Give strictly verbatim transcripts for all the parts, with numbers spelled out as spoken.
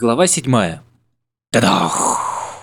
Глава седьмая. Тадах!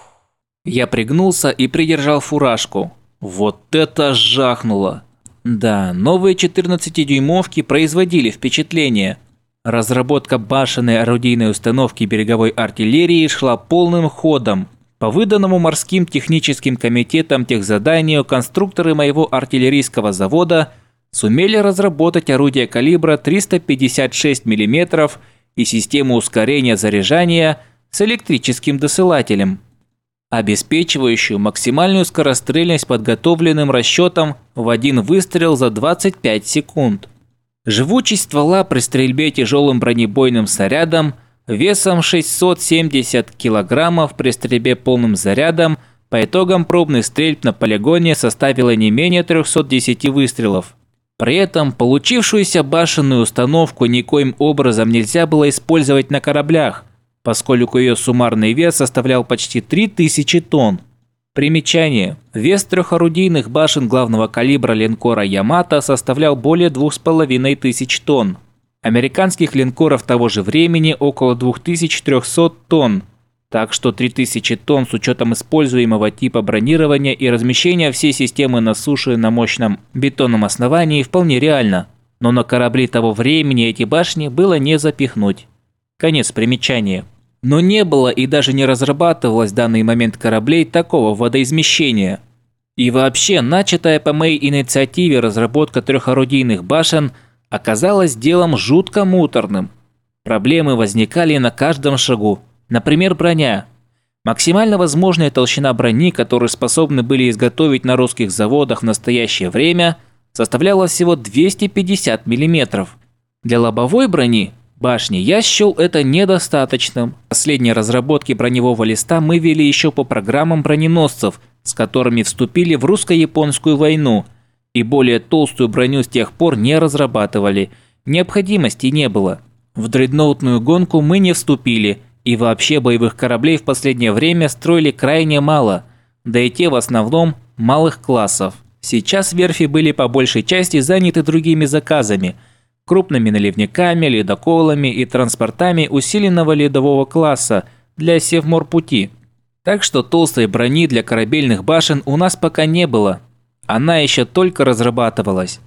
Я пригнулся и придержал фуражку. Вот это жахнуло! Да, новые четырнадцатидюймовки производили впечатление. Разработка башенной орудийной установки береговой артиллерии шла полным ходом. По выданному морским техническим комитетам техзаданию конструкторы моего артиллерийского завода сумели разработать орудие калибра триста пятьдесят шесть миллиметров и систему ускорения заряжания с электрическим досылателем, обеспечивающую максимальную скорострельность подготовленным расчетом в один выстрел за двадцать пять секунд. Живучесть ствола при стрельбе тяжелым бронебойным снарядом весом шестьсот семьдесят килограммов при стрельбе полным зарядом по итогам пробных стрельб на полигоне составила не менее трёхсот десяти выстрелов. При этом получившуюся башенную установку никоим образом нельзя было использовать на кораблях, поскольку ее суммарный вес составлял почти три тысячи тонн. Примечание. Вес трехорудийных башен главного калибра линкора «Ямато» составлял более двух с половиной тысяч тонн. Американских линкоров того же времени около двух тысяч трёхсот тонн. Так что три тысячи тонн с учетом используемого типа бронирования и размещения всей системы на суше на мощном бетонном основании вполне реально. Но на корабли того времени эти башни было не запихнуть. Конец примечания. Но не было и даже не разрабатывалось в данный момент кораблей такого водоизмещения. И вообще, начатая по моей инициативе разработка трехорудийных башен оказалась делом жутко муторным. Проблемы возникали на каждом шагу. Например, броня. Максимально возможная толщина брони, которую способны были изготовить на русских заводах в настоящее время, составляла всего двести пятьдесят миллиметров. Для лобовой брони башни я счел это недостаточным. Последние разработки броневого листа мы вели еще по программам броненосцев, с которыми вступили в русско-японскую войну, и более толстую броню с тех пор не разрабатывали. Необходимости не было. В дредноутную гонку мы не вступили. И вообще боевых кораблей в последнее время строили крайне мало, да и те в основном малых классов. Сейчас верфи были по большей части заняты другими заказами, крупными наливниками, ледоколами и транспортами усиленного ледового класса для Севморпути. Так что толстой брони для корабельных башен у нас пока не было, она еще только разрабатывалась.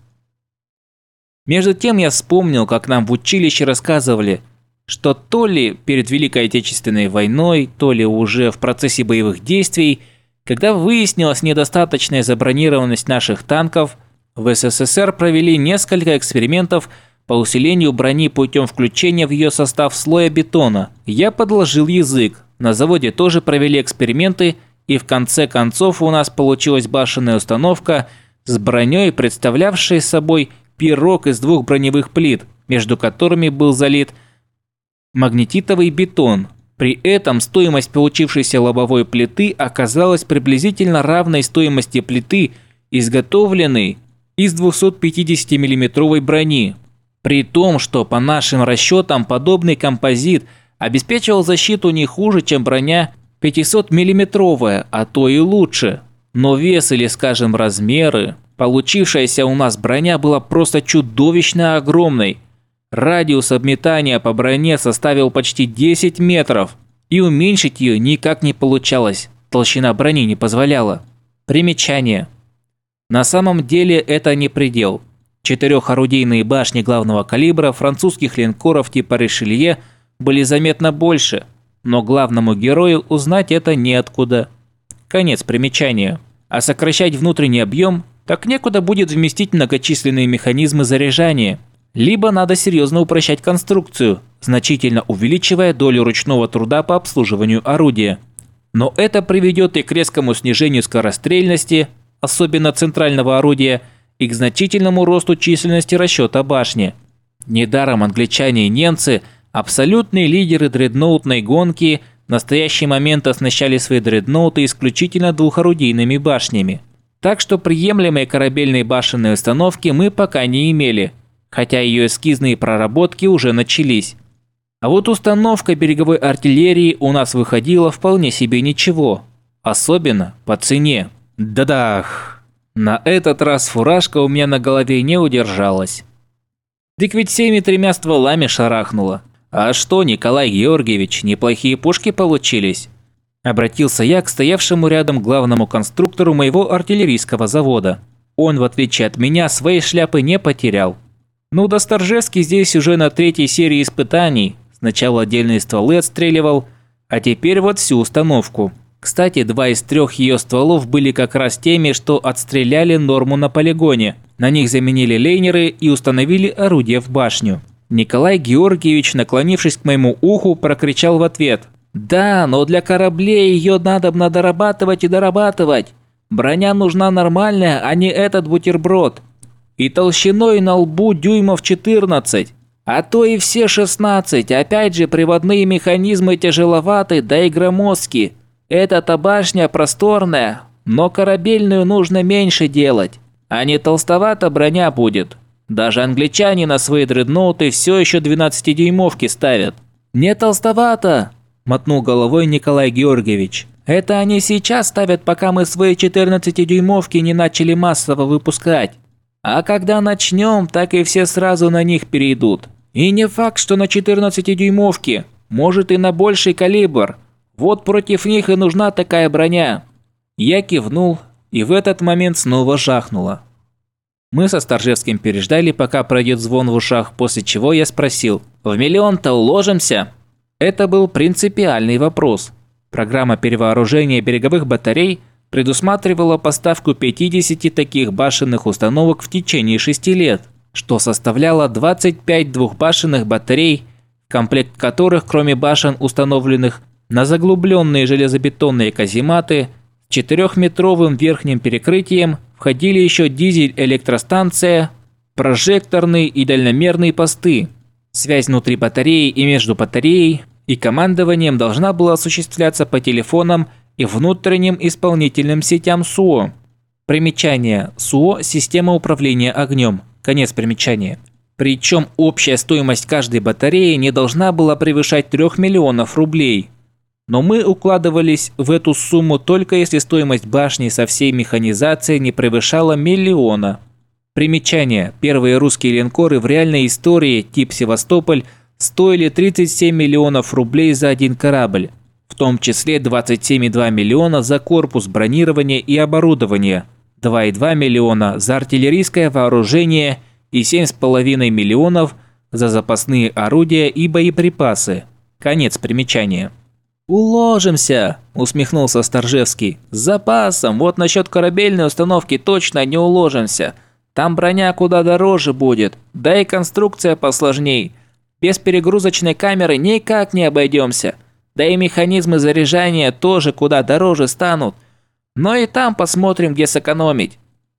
Между тем я вспомнил, как нам в училище рассказывали, что то ли перед Великой Отечественной войной, то ли уже в процессе боевых действий, когда выяснилась недостаточная забронированность наших танков, в СССР провели несколько экспериментов по усилению брони путем включения в ее состав слоя бетона. Я подложил язык, на заводе тоже провели эксперименты, и в конце концов у нас получилась башенная установка с броней, представлявшей собой пирог из двух броневых плит, между которыми был залит магнетитовый бетон. При этом стоимость получившейся лобовой плиты оказалась приблизительно равной стоимости плиты, изготовленной из двухсотпятидесятимиллиметровой брони. При том, что по нашим расчетам подобный композит обеспечивал защиту не хуже, чем броня пятисотмиллиметровая, а то и лучше. Но вес или, скажем, размеры, получившаяся у нас броня была просто чудовищно огромной. Радиус обметания по броне составил почти десять метров, и уменьшить ее никак не получалось, толщина брони не позволяла. Примечание. На самом деле это не предел. Четырехорудийные башни главного калибра французских линкоров типа Ришелье были заметно больше, но главному герою узнать это неоткуда. Конец примечания. А сокращать внутренний объем так некуда будет вместить многочисленные механизмы заряжания. Либо надо серьезно упрощать конструкцию, значительно увеличивая долю ручного труда по обслуживанию орудия. Но это приведет и к резкому снижению скорострельности, особенно центрального орудия, и к значительному росту численности расчета башни. Недаром англичане и немцы, абсолютные лидеры дредноутной гонки, в настоящий момент оснащали свои дредноуты исключительно двухорудийными башнями. Так что приемлемой корабельной башенной установки мы пока не имели, хотя ее эскизные проработки уже начались. А вот установка береговой артиллерии у нас выходила вполне себе ничего, особенно по цене. Да-дах! На этот раз фуражка у меня на голове не удержалась. Дык ведь всеми тремя стволами шарахнула. «А что, Николай Георгиевич, неплохие пушки получились?» Обратился я к стоявшему рядом главному конструктору моего артиллерийского завода. Он, в отличие от меня, своей шляпы не потерял. Ну да Старжевский здесь уже на третьей серии испытаний. Сначала отдельные стволы отстреливал, а теперь вот всю установку. Кстати, два из трех ее стволов были как раз теми, что отстреляли норму на полигоне. На них заменили лейнеры и установили орудие в башню. Николай Георгиевич, наклонившись к моему уху, прокричал в ответ: «Да, но для кораблей ее надобно дорабатывать и дорабатывать. Броня нужна нормальная, а не этот бутерброд. И толщиной на лбу дюймов четырнадцать, а то и все шестнадцать. Опять же, приводные механизмы тяжеловаты, да и громоздки. Эта-то башня просторная, но корабельную нужно меньше делать, а не толстовата броня будет. Даже англичане на свои дредноуты все еще двенадцатидюймовки ставят». «Не толстовато!» – мотнул головой Николай Георгиевич. «Это они сейчас ставят, пока мы свои четырнадцатидюймовки не начали массово выпускать. А когда начнем, так и все сразу на них перейдут. И не факт, что на четырнадцатидюймовке, может и на больший калибр. Вот против них и нужна такая броня». Я кивнул, и в этот момент снова жахнуло. Мы со Старжевским переждали, пока пройдет звон в ушах, после чего я спросил: «В миллион-то уложимся?» Это был принципиальный вопрос. Программа перевооружения береговых батарей предусматривала поставку пятидесяти таких башенных установок в течение шести лет, что составляло двадцать пять двухбашенных батарей, в комплект которых, кроме башен, установленных на заглубленные железобетонные казематы, с четырехметровым верхним перекрытием входили еще дизель-электростанция, прожекторные и дальномерные посты. Связь внутри батареи и между батареей и командованием должна была осуществляться по телефонам и внутренним исполнительным сетям СУО. Примечание. СУО – система управления огнем. Конец примечания. Причем общая стоимость каждой батареи не должна была превышать трёх миллионов рублей. Но мы укладывались в эту сумму только если стоимость башни со всей механизацией не превышала миллиона. Примечание. Первые русские линкоры в реальной истории тип «Севастополь» стоили тридцать семь миллионов рублей за один корабль, в том числе двадцать семь и два миллиона за корпус, бронирование и оборудование, два и два миллиона за артиллерийское вооружение и семь с половиной миллионов за запасные орудия и боеприпасы. Конец примечания. «Уложимся!» – усмехнулся Старжевский. «С запасом, вот насчет корабельной установки точно не уложимся. Там броня куда дороже будет, да и конструкция посложней. Без перегрузочной камеры никак не обойдемся. Да и механизмы заряжания тоже куда дороже станут. Но и там посмотрим, где сэкономить».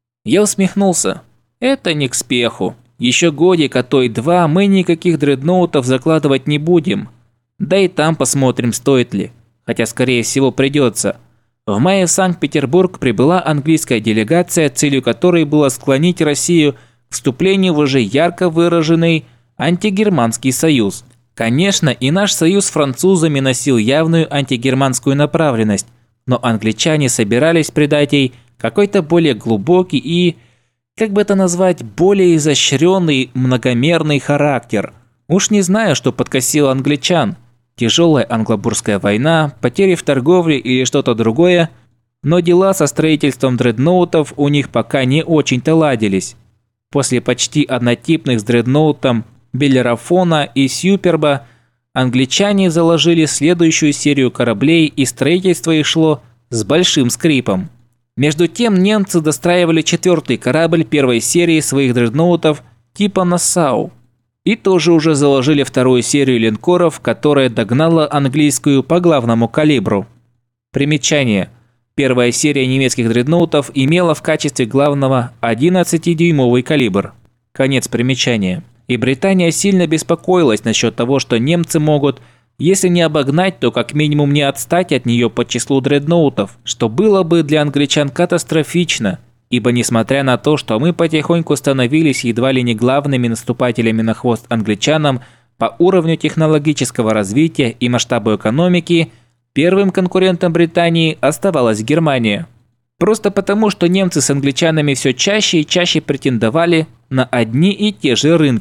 Я усмехнулся. Это не к спеху. Еще годик, а то и два мы никаких дредноутов закладывать не будем. Да и там посмотрим, стоит ли. Хотя, скорее всего, придется. В мае в Санкт-Петербург прибыла английская делегация, целью которой было склонить Россию к вступлению в уже ярко выраженный антигерманский союз. Конечно, и наш союз с французами носил явную антигерманскую направленность, но англичане собирались придать ей какой-то более глубокий и, как бы это назвать, более изощренный многомерный характер. Уж не знаю, что подкосило англичан. Тяжелая англобурская война, потери в торговле или что-то другое, но дела со строительством дредноутов у них пока не очень-то ладились. После почти однотипных с дредноутом Беллерафона и Сьюперба англичане заложили следующую серию кораблей, и строительство их шло с большим скрипом. Между тем немцы достраивали четвертый корабль первой серии своих дредноутов типа «Нассау». И тоже уже заложили вторую серию линкоров, которая догнала английскую по главному калибру. Примечание. Первая серия немецких дредноутов имела в качестве главного одиннадцатидюймовый калибр. Конец примечания. И Британия сильно беспокоилась насчет того, что немцы могут, если не обогнать, то как минимум не отстать от нее по числу дредноутов, что было бы для англичан катастрофично. Ибо несмотря на то, что мы потихоньку становились едва ли не главными наступателями на хвост англичанам по уровню технологического развития и масштабу экономики, первым конкурентом Британии оставалась Германия. Просто потому, что немцы с англичанами все чаще и чаще претендовали на одни и те же рынки.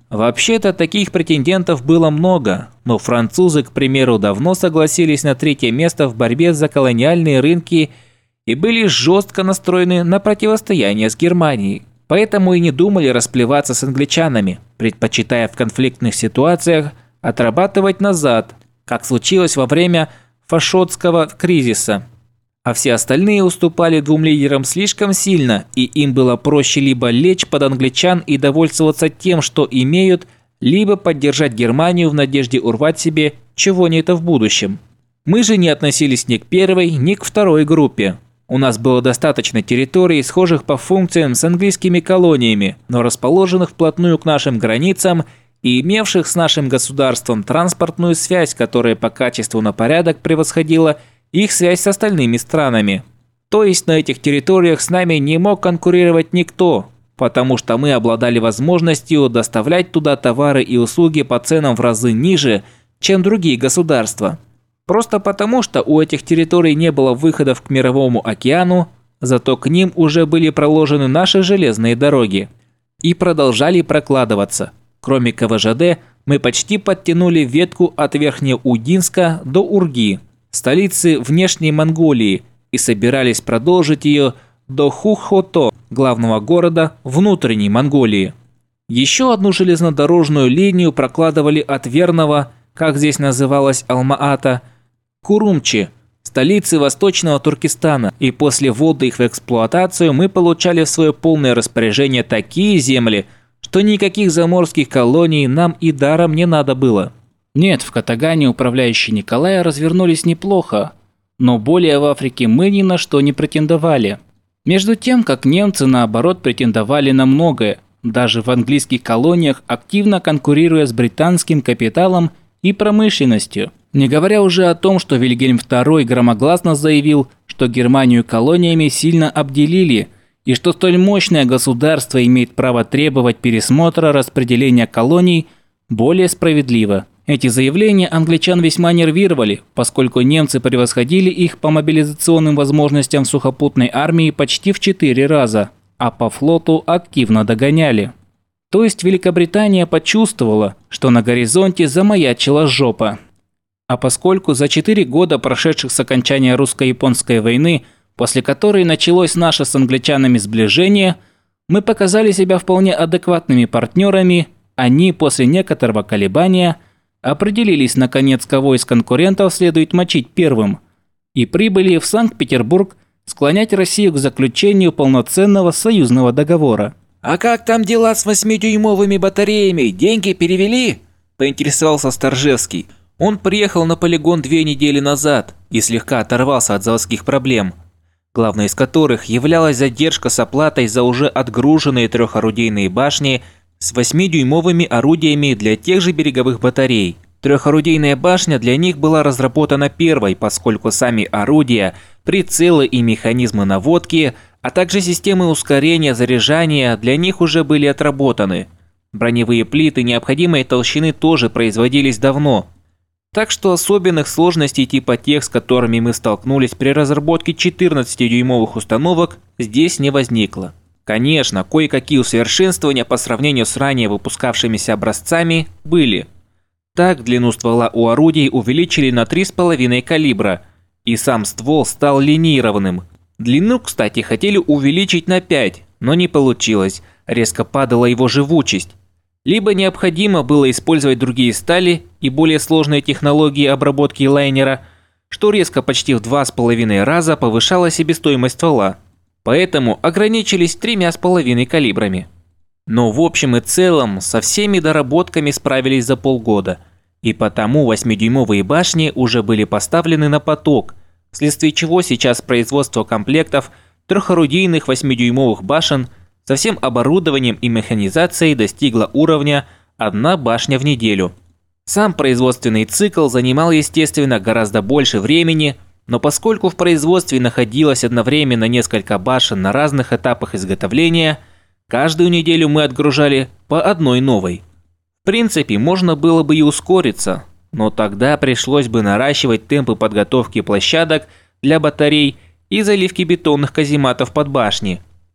Вообще-то таких претендентов было много, но французы, к примеру, давно согласились на третье место в борьбе за колониальные рынки и были жестко настроены на противостояние с Германией. Поэтому и не думали расплеваться с англичанами, предпочитая в конфликтных ситуациях отрабатывать назад, как случилось во время фашотского кризиса. А все остальные уступали двум лидерам слишком сильно, и им было проще либо лечь под англичан и довольствоваться тем, что имеют, либо поддержать Германию в надежде урвать себе чего-нибудь в будущем. Мы же не относились ни к первой, ни к второй группе. У нас было достаточно территорий, схожих по функциям с английскими колониями, но расположенных вплотную к нашим границам и имевших с нашим государством транспортную связь, которая по качеству на порядок превосходила их связь с остальными странами. То есть на этих территориях с нами не мог конкурировать никто, потому что мы обладали возможностью доставлять туда товары и услуги по ценам в разы ниже, чем другие государства. Просто потому, что у этих территорий не было выходов к Мировому океану, зато к ним уже были проложены наши железные дороги и продолжали прокладываться. Кроме ка вэ жэ дэ, мы почти подтянули ветку от Верхнеудинска до Урги, столицы внешней Монголии, и собирались продолжить ее до Хухото, главного города внутренней Монголии. Еще одну железнодорожную линию прокладывали от Верного, как здесь называлась Алма-Ата, к Урумчи, столице Восточного Туркестана, и после ввода их в эксплуатацию мы получали в свое полное распоряжение такие земли, что никаких заморских колоний нам и даром не надо было. Нет, в Катагане управляющие Николая развернулись неплохо, но более в Африке мы ни на что не претендовали. Между тем, как немцы, наоборот, претендовали на многое, даже в английских колониях, активно конкурируя с британским капиталом и промышленностью. Не говоря уже о том, что Вильгельм второй громогласно заявил, что Германию колониями сильно обделили, и что столь мощное государство имеет право требовать пересмотра распределения колоний более справедливо. Эти заявления англичан весьма нервировали, поскольку немцы превосходили их по мобилизационным возможностям сухопутной армии почти в четыре раза, а по флоту активно догоняли. То есть Великобритания почувствовала, что на горизонте замаячила жопа. А поскольку за четыре года, прошедших с окончания русско-японской войны, после которой началось наше с англичанами сближение, мы показали себя вполне адекватными партнерами, они после некоторого колебания определились, наконец, кого из конкурентов следует мочить первым, и прибыли в Санкт-Петербург склонять Россию к заключению полноценного союзного договора. «А как там дела с восьмидюймовыми батареями? Деньги перевели?» – поинтересовался Старжевский. Он приехал на полигон две недели назад и слегка оторвался от заводских проблем, главной из которых являлась задержка с оплатой за уже отгруженные трехорудийные башни с восьмидюймовыми орудиями для тех же береговых батарей. Трехорудийная башня для них была разработана первой, поскольку сами орудия, прицелы и механизмы наводки, а также системы ускорения заряжания для них уже были отработаны. Броневые плиты необходимой толщины тоже производились давно. Так что особенных сложностей типа тех, с которыми мы столкнулись при разработке четырнадцатидюймовых установок, здесь не возникло. Конечно, кое-какие усовершенствования по сравнению с ранее выпускавшимися образцами были. Так, длину ствола у орудий увеличили на три с половиной калибра, и сам ствол стал линированным. Длину, кстати, хотели увеличить на пять, но не получилось, резко падала его живучесть. Либо необходимо было использовать другие стали и более сложные технологии обработки лайнера, что резко почти в два с половиной раза повышало себестоимость ствола. Поэтому ограничились тремя с половиной калибрами. Но в общем и целом со всеми доработками справились за полгода, и потому восьмидюймовые башни уже были поставлены на поток, вследствие чего сейчас производство комплектов трехорудийных восьмидюймовых башен со всем оборудованием и механизацией достигло уровня одна башня в неделю. Сам производственный цикл занимал, естественно, гораздо больше времени, но поскольку в производстве находилось одновременно несколько башен на разных этапах изготовления, каждую неделю мы отгружали по одной новой. В принципе, можно было бы и ускориться, но тогда пришлось бы наращивать темпы подготовки площадок для батарей и заливки бетонных казематов под башни.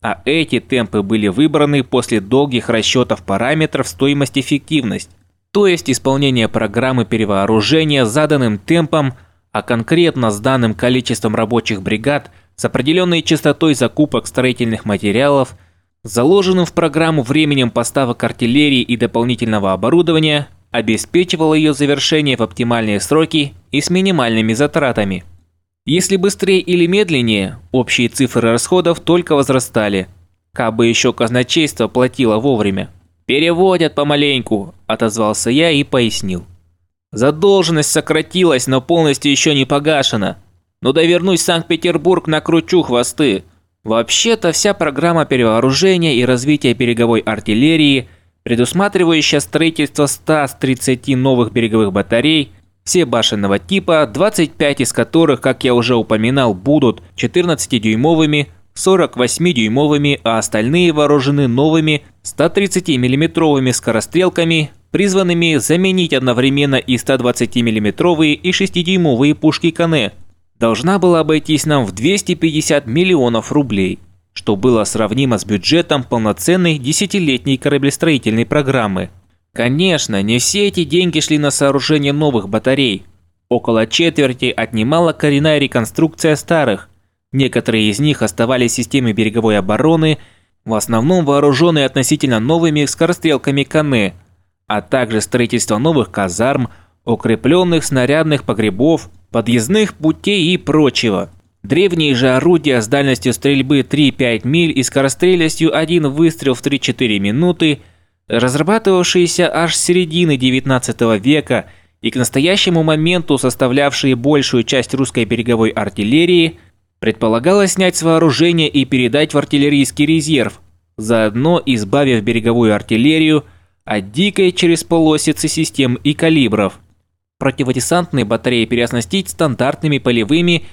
А эти темпы были выбраны после долгих расчетов параметров стоимость-эффективность, то есть исполнение программы перевооружения с заданным темпом, а конкретно с данным количеством рабочих бригад, с определенной частотой закупок строительных материалов, заложенным в программу временем поставок артиллерии и дополнительного оборудования, обеспечивало ее завершение в оптимальные сроки и с минимальными затратами. Если быстрее или медленнее, общие цифры расходов только возрастали. Кабы еще казначейство платило вовремя. «Переводят помаленьку», – отозвался я и пояснил. «Задолженность сократилась, но полностью еще не погашена. Ну да вернусь в Санкт-Петербург, накручу хвосты. Вообще-то вся программа перевооружения и развития береговой артиллерии, предусматривающая строительство ста тридцати новых береговых батарей, все башенного типа, двадцать пять из которых, как я уже упоминал, будут четырнадцатидюймовыми, сорок восьмидюймовыми, а остальные вооружены новыми стотридцатимиллиметровыми скорострелками, призванными заменить одновременно и стодвадцатимиллиметровые и шестидюймовые пушки Кане, должна была обойтись нам в двести пятьдесят миллионов рублей, что было сравнимо с бюджетом полноценной десятилетней кораблестроительной программы. Конечно, не все эти деньги шли на сооружение новых батарей. Около четверти отнимала коренная реконструкция старых. Некоторые из них оставались в системе береговой обороны, в основном вооруженные относительно новыми скорострелками Кане, а также строительство новых казарм, укрепленных снарядных погребов, подъездных путей и прочего. Древние же орудия с дальностью стрельбы три-пять миль и скорострельностью один выстрел в три-четыре минуты, разрабатывавшиеся аж с середины девятнадцатого века и к настоящему моменту составлявшие большую часть русской береговой артиллерии, предполагалось снять с вооружения и передать в артиллерийский резерв, заодно избавив береговую артиллерию от дикой через полосицы систем и калибров. Противодесантные батареи переоснастить стандартными полевыми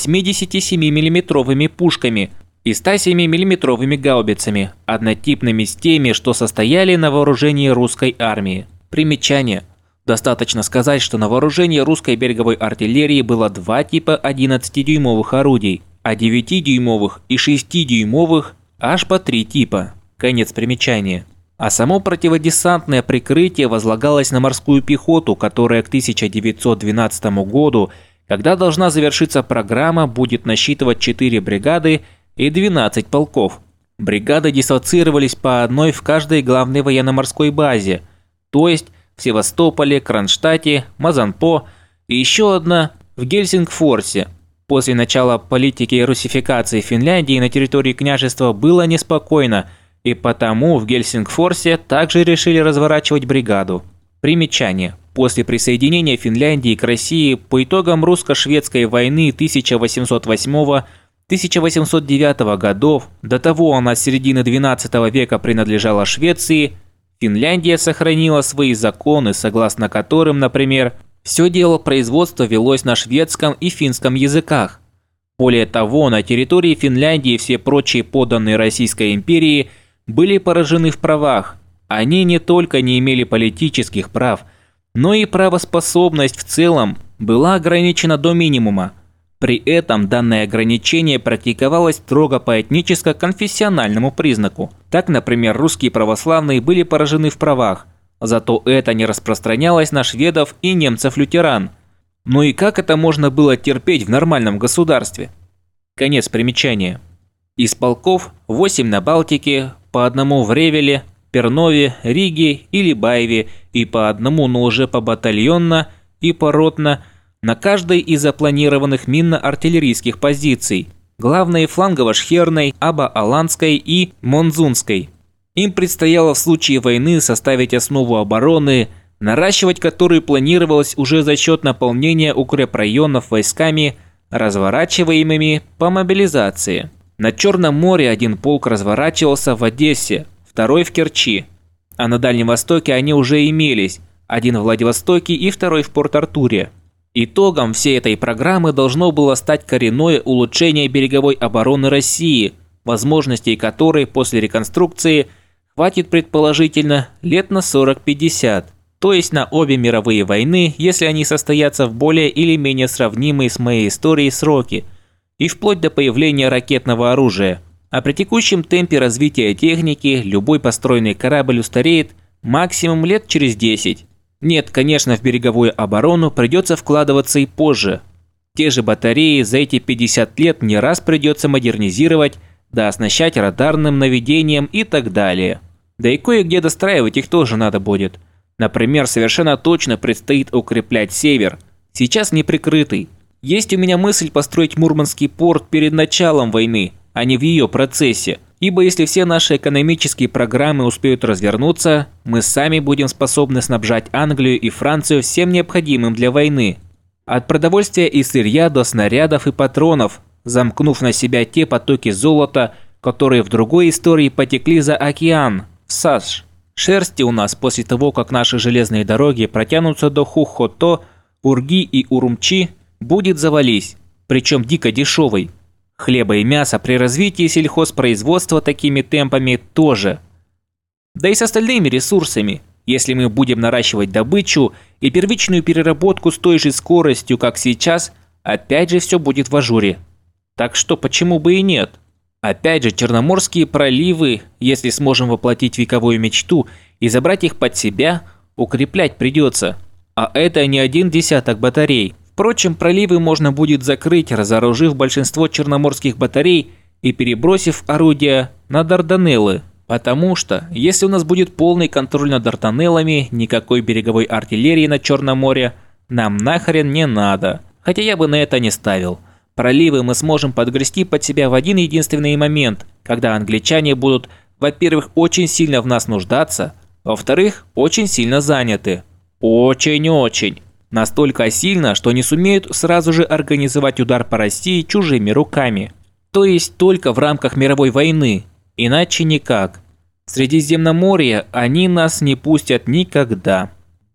восьмидесятисемимиллиметровыми пушками и ста семимиллиметровыми гаубицами, однотипными с теми, что состояли на вооружении русской армии. Примечание. Достаточно сказать, что на вооружении русской береговой артиллерии было два типа одиннадцатидюймовых орудий, а девятидюймовых и шестидюймовых аж по три типа. Конец примечания. А само противодесантное прикрытие возлагалось на морскую пехоту, которая к тысяча девятьсот двенадцатому году, когда должна завершиться программа, будет насчитывать четыре бригады и двенадцать полков. Бригады дислоцировались по одной в каждой главной военно-морской базе, то есть в Севастополе, Кронштадте, Мазанпо и еще одна в Гельсингфорсе. После начала политики русификации Финляндии на территории княжества было неспокойно, и потому в Гельсингфорсе также решили разворачивать бригаду. Примечание. После присоединения Финляндии к России по итогам русско-шведской войны тысяча восемьсот восьмого — тысяча восемьсот девятого годов, до того она с середины двенадцатого века принадлежала Швеции, Финляндия сохранила свои законы, согласно которым, например, все дело производства велось на шведском и финском языках. Более того, на территории Финляндии все прочие подданные Российской империи были поражены в правах. Они не только не имели политических прав, но и правоспособность в целом была ограничена до минимума. При этом данное ограничение практиковалось строго по этническо-конфессиональному признаку. Так, например, русские православные были поражены в правах, зато это не распространялось на шведов и немцев-лютеран. Ну и как это можно было терпеть в нормальном государстве? Конец примечания. Из полков восемь на Балтике, по одному в Ревеле, Пернове, Риге или Баеве и по одному, но уже побатальонно и поротно на каждой из запланированных минно-артиллерийских позиций, главной флангово-шхерной, Аба-Аланской и Монзунской. Им предстояло в случае войны составить основу обороны, наращивать которую планировалось уже за счет наполнения укрепрайонов войсками, разворачиваемыми по мобилизации. На Черном море один полк разворачивался в Одессе, второй в Керчи, а на Дальнем Востоке они уже имелись, один в Владивостоке и второй в Порт-Артуре. Итогом всей этой программы должно было стать коренное улучшение береговой обороны России, возможностей которой после реконструкции хватит предположительно лет на сорок-пятьдесят, то есть на обе мировые войны, если они состоятся в более или менее сравнимые с моей историей сроки, и вплоть до появления ракетного оружия. А при текущем темпе развития техники любой построенный корабль устареет максимум лет через десять. Нет, конечно, в береговую оборону придется вкладываться и позже. Те же батареи за эти пятьдесят лет не раз придется модернизировать, да оснащать радарным наведением и так далее. Да и кое-где достраивать их тоже надо будет. Например, совершенно точно предстоит укреплять север, сейчас не прикрытый. Есть у меня мысль построить Мурманский порт перед началом войны, а не в ее процессе. Ибо если все наши экономические программы успеют развернуться, мы сами будем способны снабжать Англию и Францию всем необходимым для войны. От продовольствия и сырья до снарядов и патронов, замкнув на себя те потоки золота, которые в другой истории потекли за океан, в Саш. Шерсти у нас после того, как наши железные дороги протянутся до Хухото, Урги и Урумчи, будет завались, причем дико дешевой. Хлеба и мяса при развитии сельхозпроизводства такими темпами тоже. Да и с остальными ресурсами. Если мы будем наращивать добычу и первичную переработку с той же скоростью, как сейчас, опять же все будет в ажуре. Так что почему бы и нет? Опять же, Черноморские проливы, если сможем воплотить вековую мечту и забрать их под себя, укреплять придется. А это не один десяток батарей. Впрочем, проливы можно будет закрыть, разоружив большинство черноморских батарей и перебросив орудия на Дарданеллы. Потому что, если у нас будет полный контроль над Дарданеллами, никакой береговой артиллерии на Черном море нам нахрен не надо. Хотя я бы на это не ставил. Проливы мы сможем подгрести под себя в один единственный момент, когда англичане будут, во-первых, очень сильно в нас нуждаться, во-вторых, очень сильно заняты. Очень-очень. Настолько сильно, что не сумеют сразу же организовать удар по России чужими руками. То есть только в рамках мировой войны, иначе никак. В Средиземноморье они нас не пустят никогда.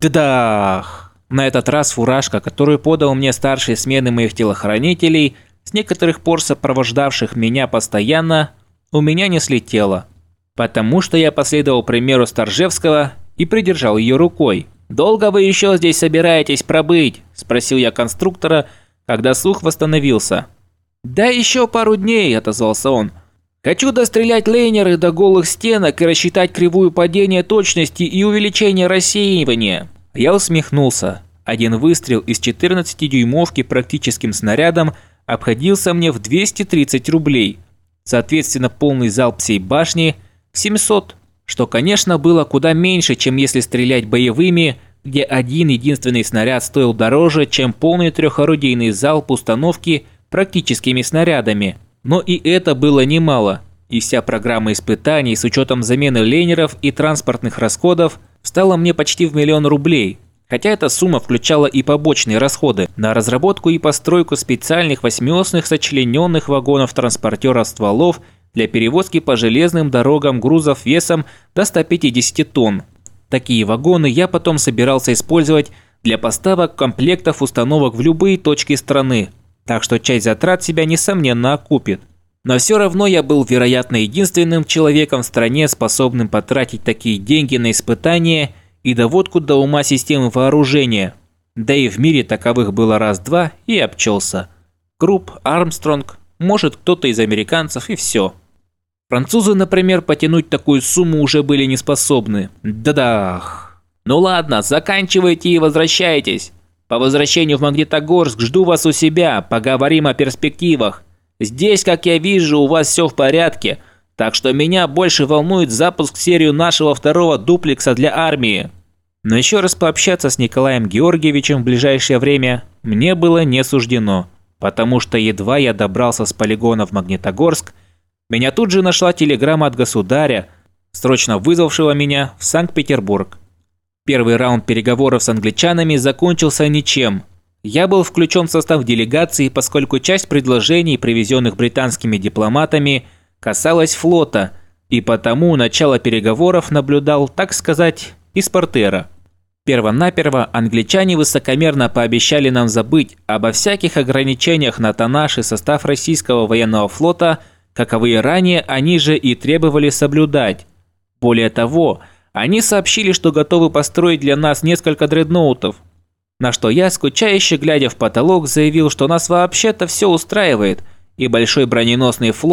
Ддах! На этот раз фуражка, которую подал мне старший смены моих телохранителей, с некоторых пор сопровождавших меня постоянно, у меня не слетела. Потому что я последовал примеру Старжевского и придержал ее рукой. «Долго вы еще здесь собираетесь пробыть?» – спросил я конструктора, когда слух восстановился. «Да еще пару дней», – отозвался он. «Хочу дострелять лейнеры до голых стенок и рассчитать кривую падения точности и увеличения рассеивания». Я усмехнулся. Один выстрел из четырнадцатидюймовки практическим снарядом обходился мне в двести тридцать рублей. Соответственно, полный залп всей башни – в семьсот. Что, конечно, было куда меньше, чем если стрелять боевыми, где один единственный снаряд стоил дороже, чем полный трехорудийный залп установки практическими снарядами. Но и это было немало, и вся программа испытаний с учетом замены лейнеров и транспортных расходов стала мне почти в миллион рублей, хотя эта сумма включала и побочные расходы на разработку и постройку специальных восьмиосных сочлененных вагонов-транспортеров стволов для перевозки по железным дорогам грузов весом до ста пятидесяти тонн. Такие вагоны я потом собирался использовать для поставок комплектов установок в любые точки страны, так что часть затрат себя несомненно окупит. Но все равно я был, вероятно, единственным человеком в стране, способным потратить такие деньги на испытания и доводку до ума системы вооружения. Да и в мире таковых было раз-два и обчелся. Круп, Армстронг, может кто-то из американцев и все. Французы, например, потянуть такую сумму уже были не способны. Да-дах. Ну ладно, заканчивайте и возвращайтесь. По возвращению в Магнитогорск жду вас у себя, поговорим о перспективах. Здесь, как я вижу, у вас все в порядке, так что меня больше волнует запуск в серию нашего второго дуплекса для армии. Но еще раз пообщаться с Николаем Георгиевичем в ближайшее время мне было не суждено, потому что едва я добрался с полигона в Магнитогорск, меня тут же нашла телеграмма от государя, срочно вызвавшего меня в Санкт-Петербург. Первый раунд переговоров с англичанами закончился ничем. Я был включен в состав делегации, поскольку часть предложений, привезенных британскими дипломатами, касалась флота, и потому начало переговоров наблюдал, так сказать, из портера. Первонаперво англичане высокомерно пообещали нам забыть обо всяких ограничениях на тоннаж и состав российского военного флота, каковые ранее они же и требовали соблюдать. Более того, они сообщили, что готовы построить для нас несколько дредноутов, на что я, скучающе глядя в потолок, заявил, что нас вообще-то все устраивает, и большой броненосный флот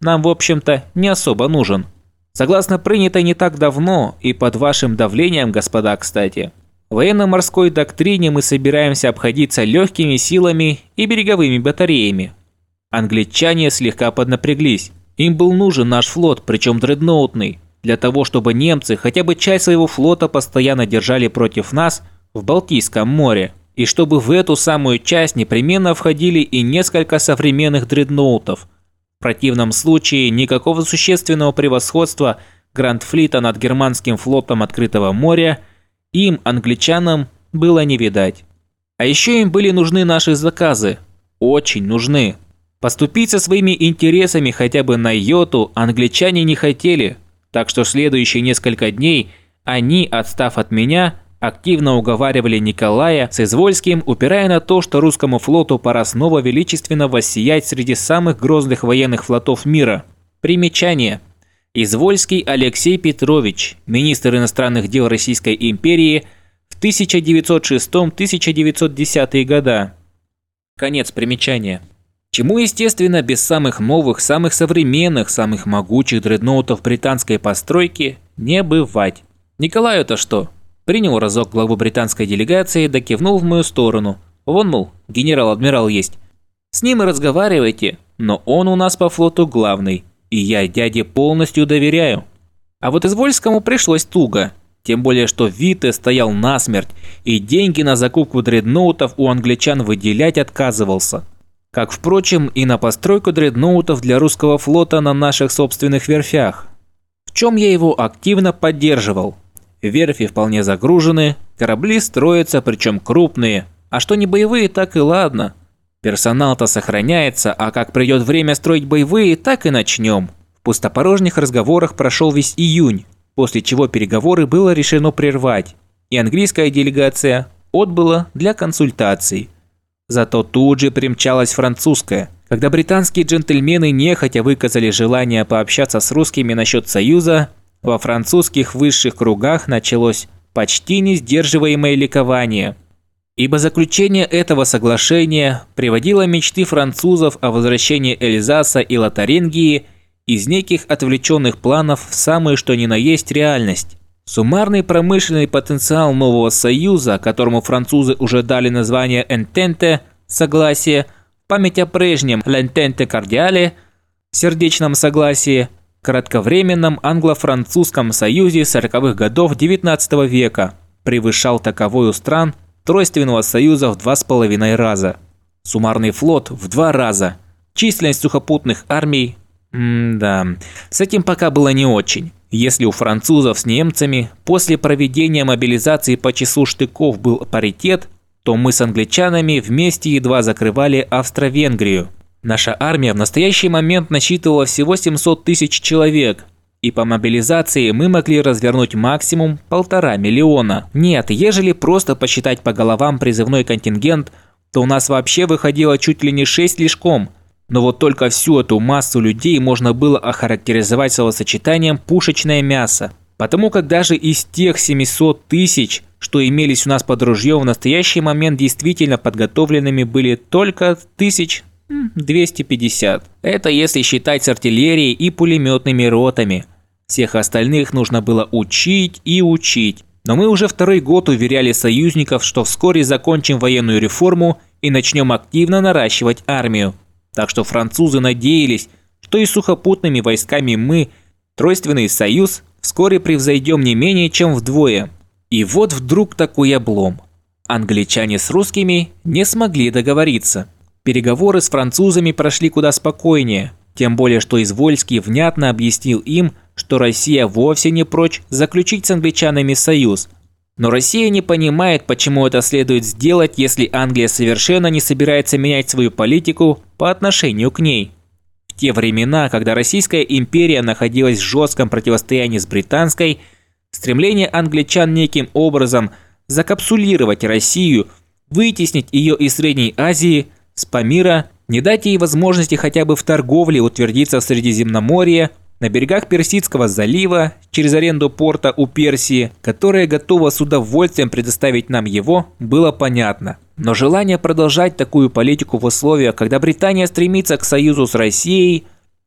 нам, в общем-то, не особо нужен. Согласно принятой не так давно и под вашим давлением, господа, кстати, в военно-морской доктрине мы собираемся обходиться легкими силами и береговыми батареями. Англичане слегка поднапряглись. Им был нужен наш флот, причем дредноутный, для того, чтобы немцы хотя бы часть своего флота постоянно держали против нас в Балтийском море, и чтобы в эту самую часть непременно входили и несколько современных дредноутов. В противном случае никакого существенного превосходства Гранд-флита над германским флотом открытого моря им, англичанам, было не видать. А еще им были нужны наши заказы. Очень нужны. Поступить со своими интересами хотя бы на йоту англичане не хотели, так что следующие несколько дней они, отстав от меня, активно уговаривали Николая с Извольским, упирая на то, что русскому флоту пора снова величественно воссиять среди самых грозных военных флотов мира. Примечание. Извольский Алексей Петрович, министр иностранных дел Российской империи в тысяча девятьсот шестом — тысяча девятьсот десятые года. Конец примечания. Чему, естественно, без самых новых, самых современных, самых могучих дредноутов британской постройки не бывать. Николаю-то что? Принял разок главу британской делегации, да кивнул в мою сторону. Вон, мол, генерал-адмирал есть. С ним и разговаривайте, но он у нас по флоту главный, и я дяде полностью доверяю. А вот Извольскому пришлось туго. Тем более, что Витте стоял насмерть, и деньги на закупку дредноутов у англичан выделять отказывался. Как, впрочем, и на постройку дредноутов для русского флота на наших собственных верфях. В чем я его активно поддерживал. Верфи вполне загружены, корабли строятся, причем крупные. А что не боевые, так и ладно. Персонал-то сохраняется, а как придет время строить боевые, так и начнем. В пустопорожних разговорах прошел весь июнь, после чего переговоры было решено прервать, и английская делегация отбыла для консультаций. Зато тут же примчалась французская. Когда британские джентльмены нехотя выказали желание пообщаться с русскими насчет союза, во французских высших кругах началось почти несдерживаемое ликование. Ибо заключение этого соглашения приводило мечты французов о возвращении Эльзаса и Лотарингии из неких отвлеченных планов в самую что ни на есть реальность. Суммарный промышленный потенциал нового союза, которому французы уже дали название «Entente» – «Согласие», в память о прежнем «L'Entente Cordiale» – «Сердечном согласии», кратковременном англо-французском союзе сороковых годов девятнадцатого века, превышал таковой у стран Тройственного союза в два с половиной раза. Суммарный флот в два раза. Численность сухопутных армий... М-да, с этим пока было не очень. Если у французов с немцами после проведения мобилизации по числу штыков был паритет, то мы с англичанами вместе едва закрывали Австро-Венгрию. Наша армия в настоящий момент насчитывала всего семьсот тысяч человек, и по мобилизации мы могли развернуть максимум полтора миллиона. Нет, ежели просто посчитать по головам призывной контингент, то у нас вообще выходило чуть ли не шесть лишком. Но вот только всю эту массу людей можно было охарактеризовать словосочетанием «пушечное мясо». Потому как даже из тех семисот тысяч, что имелись у нас под ружьем, в настоящий момент действительно подготовленными были только тысяч двести пятьдесят. Это если считать с артиллерией и пулеметными ротами. Всех остальных нужно было учить и учить. Но мы уже второй год уверяли союзников, что вскоре закончим военную реформу и начнем активно наращивать армию. Так что французы надеялись, что и сухопутными войсками мы, Тройственный союз, вскоре превзойдем не менее чем вдвое. И вот вдруг такой облом. Англичане с русскими не смогли договориться. Переговоры с французами прошли куда спокойнее, тем более что Извольский внятно объяснил им, что Россия вовсе не прочь заключить с англичанами союз. Но Россия не понимает, почему это следует сделать, если Англия совершенно не собирается менять свою политику по отношению к ней. В те времена, когда Российская империя находилась в жестком противостоянии с британской, стремление англичан неким образом закапсулировать Россию, вытеснить ее из Средней Азии, с Памира, не дать ей возможности хотя бы в торговле утвердиться в Средиземноморье, на берегах Персидского залива, через аренду порта у Персии, которая готова с удовольствием предоставить нам его, было понятно. Но желание продолжать такую политику в условиях, когда Британия стремится к союзу с Россией,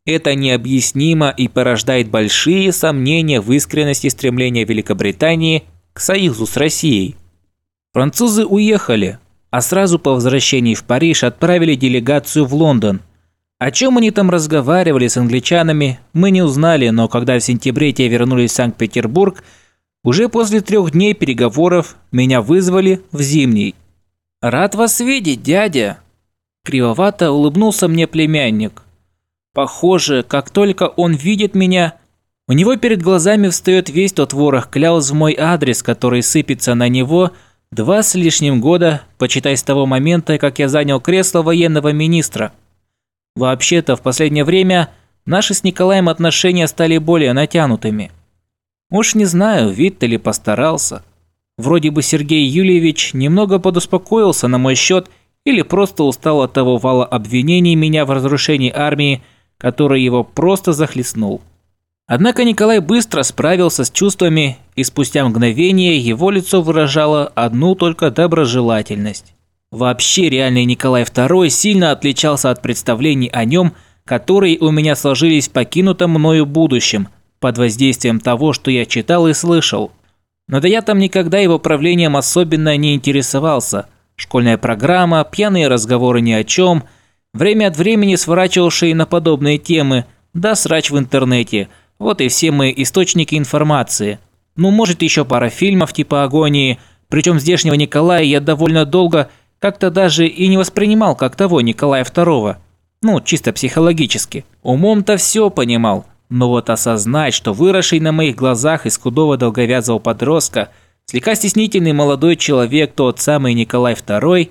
Это необъяснимо и порождает большие сомнения в искренности стремления Великобритании к союзу с Россией. Французы уехали, а сразу по возвращении в Париж отправили делегацию в Лондон. О чем они там разговаривали с англичанами, мы не узнали, но когда в сентябре те вернулись в Санкт-Петербург, уже после трех дней переговоров меня вызвали в Зимний. «Рад вас видеть, дядя!» Кривовато улыбнулся мне племянник. Похоже, как только он видит меня, у него перед глазами встает весь тот ворох кляуз в мой адрес, который сыпется на него два с лишним года, почитай с того момента, как я занял кресло военного министра. Вообще-то, в последнее время наши с Николаем отношения стали более натянутыми. Уж не знаю, Витте ли постарался. Вроде бы Сергей Юльевич немного подуспокоился на мой счет или просто устал от того вала обвинений меня в разрушении армии, который его просто захлестнул. Однако Николай быстро справился с чувствами, и спустя мгновение его лицо выражало одну только доброжелательность. Вообще реальный Николай второй сильно отличался от представлений о нем, которые у меня сложились в покинутом мною будущем, под воздействием того, что я читал и слышал. Но да я там никогда его правлением особенно не интересовался. Школьная программа, пьяные разговоры ни о чем, время от времени сворачивавшие на подобные темы, да срач в интернете. Вот и все мои источники информации. Ну, может, еще пара фильмов типа «Агонии», причем здешнего Николая я довольно долго как-то даже и не воспринимал как того Николая второго. Ну, чисто психологически. Умом-то все понимал, но вот осознать, что выросший на моих глазах из худого долговязого подростка слегка стеснительный молодой человек, тот самый Николай второй,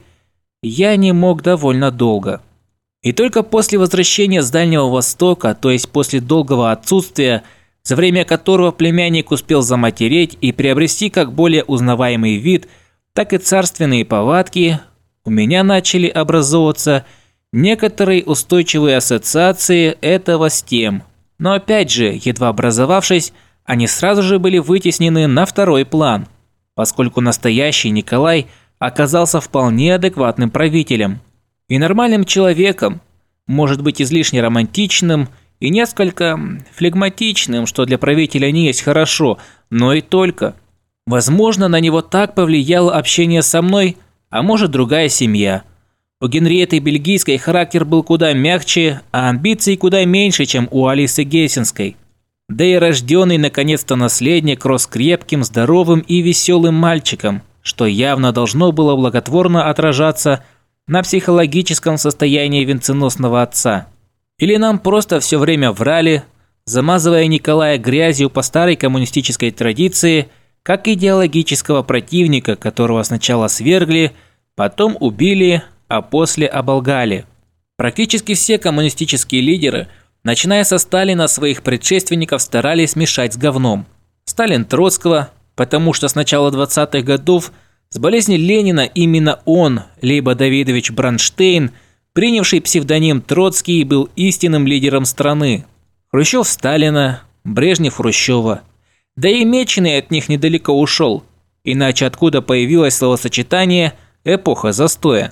я не мог довольно долго. И только после возвращения с Дальнего Востока, то есть после долгого отсутствия, за время которого племянник успел заматереть и приобрести как более узнаваемый вид, так и царственные повадки, у меня начали образовываться некоторые устойчивые ассоциации этого с тем. Но опять же, едва образовавшись, они сразу же были вытеснены на второй план, поскольку настоящий Николай оказался вполне адекватным правителем и нормальным человеком, может быть излишне романтичным и несколько флегматичным, что для правителя не есть хорошо, но и только. Возможно, на него так повлияло общение со мной, а может другая семья. У Генриетты Бельгийской характер был куда мягче, а амбиций куда меньше, чем у Алисы Гессенской. Да и рожденный наконец-то наследник рос крепким, здоровым и веселым мальчиком, что явно должно было благотворно отражаться на психологическом состоянии венценосного отца. Или нам просто все время врали, замазывая Николая грязью по старой коммунистической традиции, как идеологического противника, которого сначала свергли, потом убили, а после оболгали. Практически все коммунистические лидеры, начиная со Сталина, своих предшественников старались смешать с говном. Сталин Троцкого, потому что с начала двадцатых годов с болезни Ленина именно он, Лейба Давидович Бронштейн, принявший псевдоним Троцкий, был истинным лидером страны. Хрущев Сталина, Брежнев Хрущева. Да и Меченый от них недалеко ушел, иначе откуда появилось словосочетание «эпоха застоя».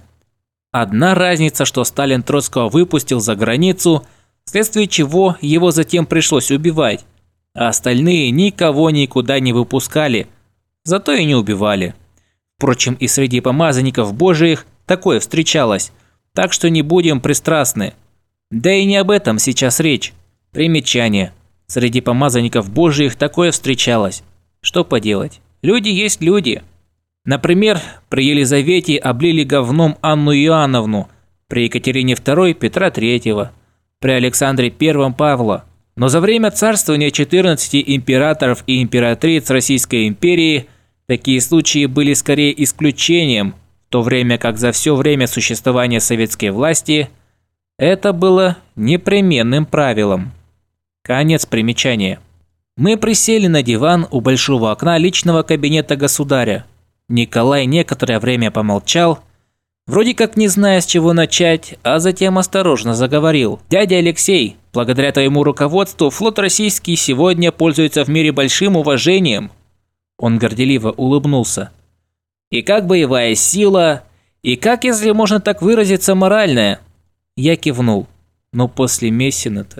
Одна разница, что Сталин Троцкого выпустил за границу, вследствие чего его затем пришлось убивать, а остальные никого никуда не выпускали, зато и не убивали. Впрочем, и среди помазанников божиих такое встречалось, так что не будем пристрастны. Да и не об этом сейчас речь. Примечание. Среди помазанников божиих такое встречалось. Что поделать? Люди есть люди. Например, при Елизавете облили говном Анну Иоанновну, при Екатерине второй Петра третьего, при Александре первом Павла. Но за время царствования четырнадцати императоров и императриц Российской империи такие случаи были скорее исключением, в то время как за все время существования советской власти это было непременным правилом. Конец примечания. Мы присели на диван у большого окна личного кабинета государя. Николай некоторое время помолчал, вроде как не зная, с чего начать, а затем осторожно заговорил. «Дядя Алексей, благодаря твоему руководству флот российский сегодня пользуется в мире большим уважением». Он горделиво улыбнулся. «И как боевая сила, и как, если можно так выразиться, моральная». Я кивнул. Но после Мессина-то...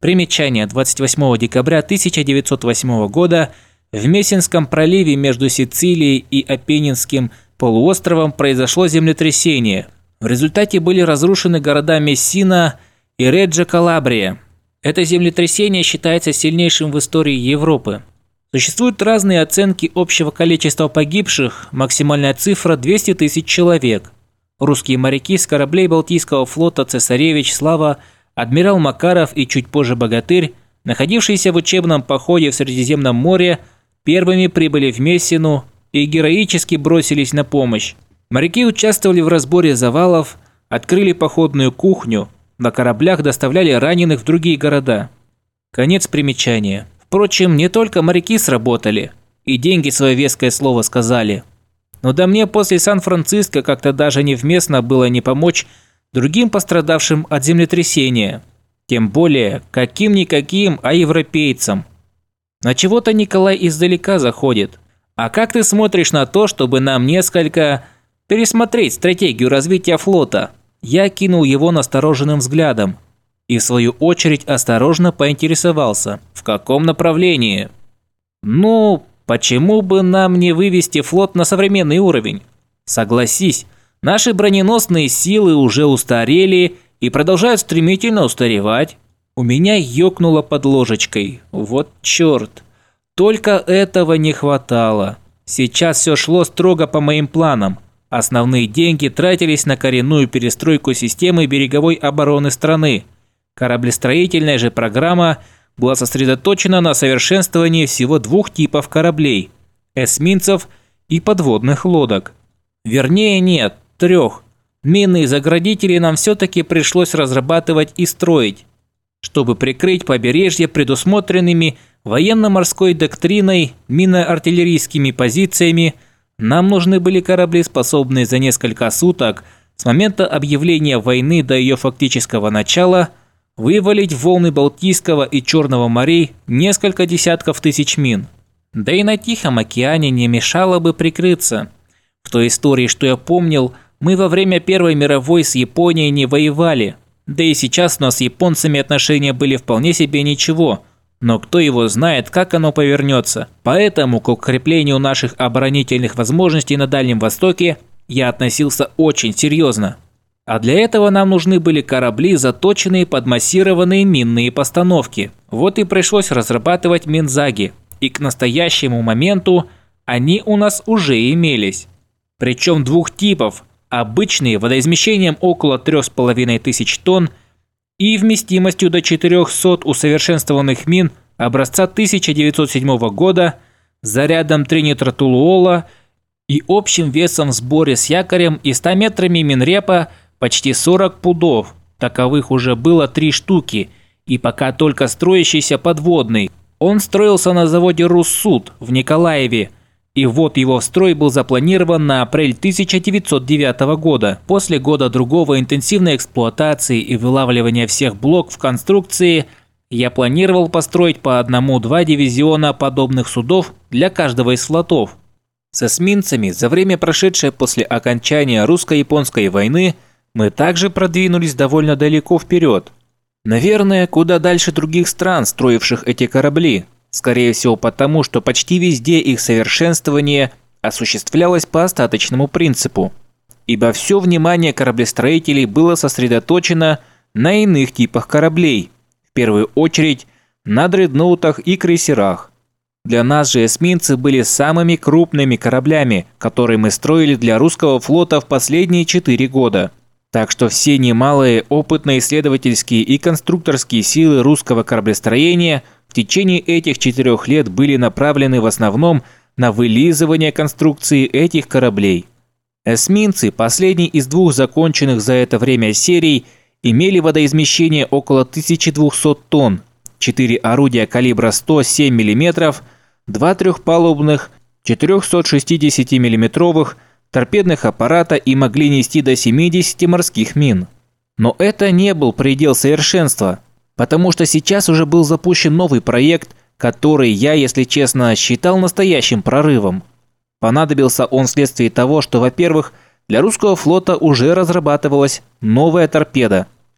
Примечание: двадцать восьмого декабря тысяча девятьсот восьмого года в Мессинском проливе между Сицилией и Апеннинским полуостровом произошло землетрясение. В результате были разрушены города Мессина и Реджо Калабрия. Это землетрясение считается сильнейшим в истории Европы. Существуют разные оценки общего количества погибших, максимальная цифра двести тысяч человек. Русские моряки с кораблей Балтийского флота «Цесаревич», «Слава», адмирал Макаров и чуть позже «Богатырь», находившиеся в учебном походе в Средиземном море, первыми прибыли в Мессину и героически бросились на помощь. Моряки участвовали в разборе завалов, открыли походную кухню, на кораблях доставляли раненых в другие города. Конец примечания. Впрочем, не только моряки сработали, и деньги свое веское слово сказали. Но да мне после Сан-Франциско как-то даже невместно было не помочь другим пострадавшим от землетрясения. Тем более, каким-никаким, а европейцам. На чего-то Николай издалека заходит. А как ты смотришь на то, чтобы нам несколько пересмотреть стратегию развития флота? Я кинул его настороженным взглядом. И в свою очередь осторожно поинтересовался, в каком направлении. Ну, почему бы нам не вывести флот на современный уровень? Согласись, наши броненосные силы уже устарели и продолжают стремительно устаревать. У меня ёкнуло под ложечкой. Вот чёрт. Только этого не хватало. Сейчас все шло строго по моим планам. Основные деньги тратились на коренную перестройку системы береговой обороны страны. Кораблестроительная же программа была сосредоточена на совершенствовании всего двух типов кораблей – эсминцев и подводных лодок. Вернее, нет, трех. Минные заградители нам все-таки пришлось разрабатывать и строить, чтобы прикрыть побережье предусмотренными военно-морской доктриной минно-артиллерийскими позициями. Нам нужны были корабли, способные за несколько суток с момента объявления войны до ее фактического начала вывалить в волны Балтийского и Черного морей несколько десятков тысяч мин. Да и на Тихом океане не мешало бы прикрыться. В той истории, что я помнил, мы во время Первой мировой с Японией не воевали. Да и сейчас у нас с японцами отношения были вполне себе ничего. Но кто его знает, как оно повернется. Поэтому к укреплению наших оборонительных возможностей на Дальнем Востоке я относился очень серьезно. А для этого нам нужны были корабли, заточенные под массированные минные постановки. Вот и пришлось разрабатывать Минзаги. И к настоящему моменту они у нас уже имелись. Причем двух типов. Обычные водоизмещением около трёх с половиной тысяч тонн и вместимостью до четырёхсот усовершенствованных мин образца тысяча девятьсот седьмого года с зарядом тринитротолуола и общим весом в сборе с якорем и ста метрами минрепа почти сорок пудов. Таковых уже было три штуки, и пока только строящийся подводный. Он строился на заводе «Руссуд» в Николаеве, и вот его в строй был запланирован на апрель тысяча девятьсот девятого года. После года-другого интенсивной эксплуатации и вылавливания всех блоков в конструкции, я планировал построить по одному-два дивизиона подобных судов для каждого из флотов. С эсминцами за время, прошедшее после окончания русско-японской войны, мы также продвинулись довольно далеко вперед. Наверное, куда дальше других стран, строивших эти корабли. Скорее всего потому, что почти везде их совершенствование осуществлялось по остаточному принципу. Ибо все внимание кораблестроителей было сосредоточено на иных типах кораблей. В первую очередь на дредноутах и крейсерах. Для нас же эсминцы были самыми крупными кораблями, которые мы строили для русского флота в последние четыре года. Так что все немалые опытно-исследовательские и конструкторские силы русского кораблестроения в течение этих четырех лет были направлены в основном на вылизывание конструкции этих кораблей. Эсминцы, последний из двух законченных за это время серий, имели водоизмещение около тысячи двухсот тонн, четыре орудия калибра сто семь миллиметров, два трехпалубных четырехсотшестидесятимиллиметровых торпедных аппарата и могли нести до семидесяти морских мин. Но это не был предел совершенства, потому что сейчас уже был запущен новый проект, который я, если честно, считал настоящим прорывом. Понадобился он вследствие того, что, во-первых, для русского флота уже разрабатывалась новая торпеда,